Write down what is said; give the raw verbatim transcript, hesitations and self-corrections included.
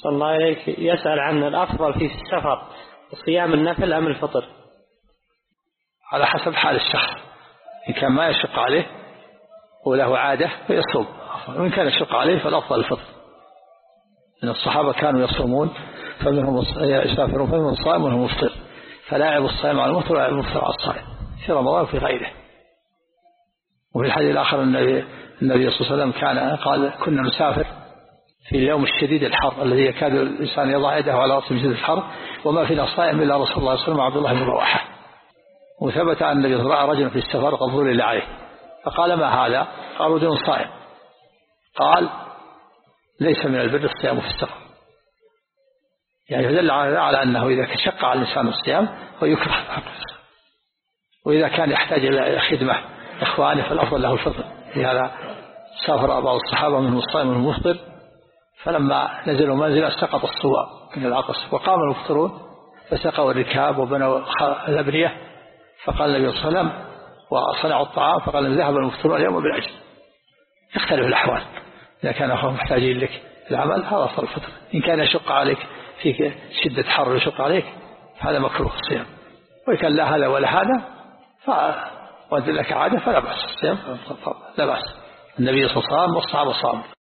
صلى الله عليك يسأل عن الأفضل في السفر صيام النفل أم الفطر؟ على حسب حال الشخص، إن كان ما يشق عليه وله عادة فيصوم، وإن كان يشق عليه فالأفضل الفطر، إن الصحابة كانوا يصومون فمنهم يسافرون فمنهم الصائم ومنهم المفطر، فلا يعيب الصائم على المفطر ولا يعيب المفطر على الصائم في رمضان وفي غيره. وفي الحديث الآخر النبي النبي صلى الله عليه وسلم كان قال كنا نسافر في اليوم الشديد الحر الذي يكاد الإنسان يضع يده على رأسه من شدة الحر وما فينا صائم إلا رسول الله صلى الله عليه وسلم وعبد الله بن رواحة. وثبت أن النبي رأى رجلا في السفر قد ظلل عليه فقال ما هذا؟ قالوا رجل صائم. قال ليس من البر الصيام في السفر، يعني يدل على أنه إذا شق على الإنسان الصيام فيكره، وإذا كان يحتاج إلى خدمة إخوانه فالأفضل له الفطر. لهذا سافر بعض الصحابة منهم الصائم ومنهم المفطر، فلما نزلوا منزلا سقط الصواب من العطس وقام المفطرون فسقوا الركاب وبنوا الأبنية، فقال النبي صلى الله عليه وسلم وصنعوا الطعام فقال ذهب المفطرون اليوم بالأجر. يختلف الأحوال، إذا كان أخوهم محتاجين لك العمل هذا صار الفطر، إن كان يشق عليك في شدة حر يشق عليك هذا مكروه الصيام، وإن كان لا هذا ولا هذا وأنت لك عادة فلا بأس الصيام لا بأس. النبي صلى الله عليه وسلم والصحابة صاموا.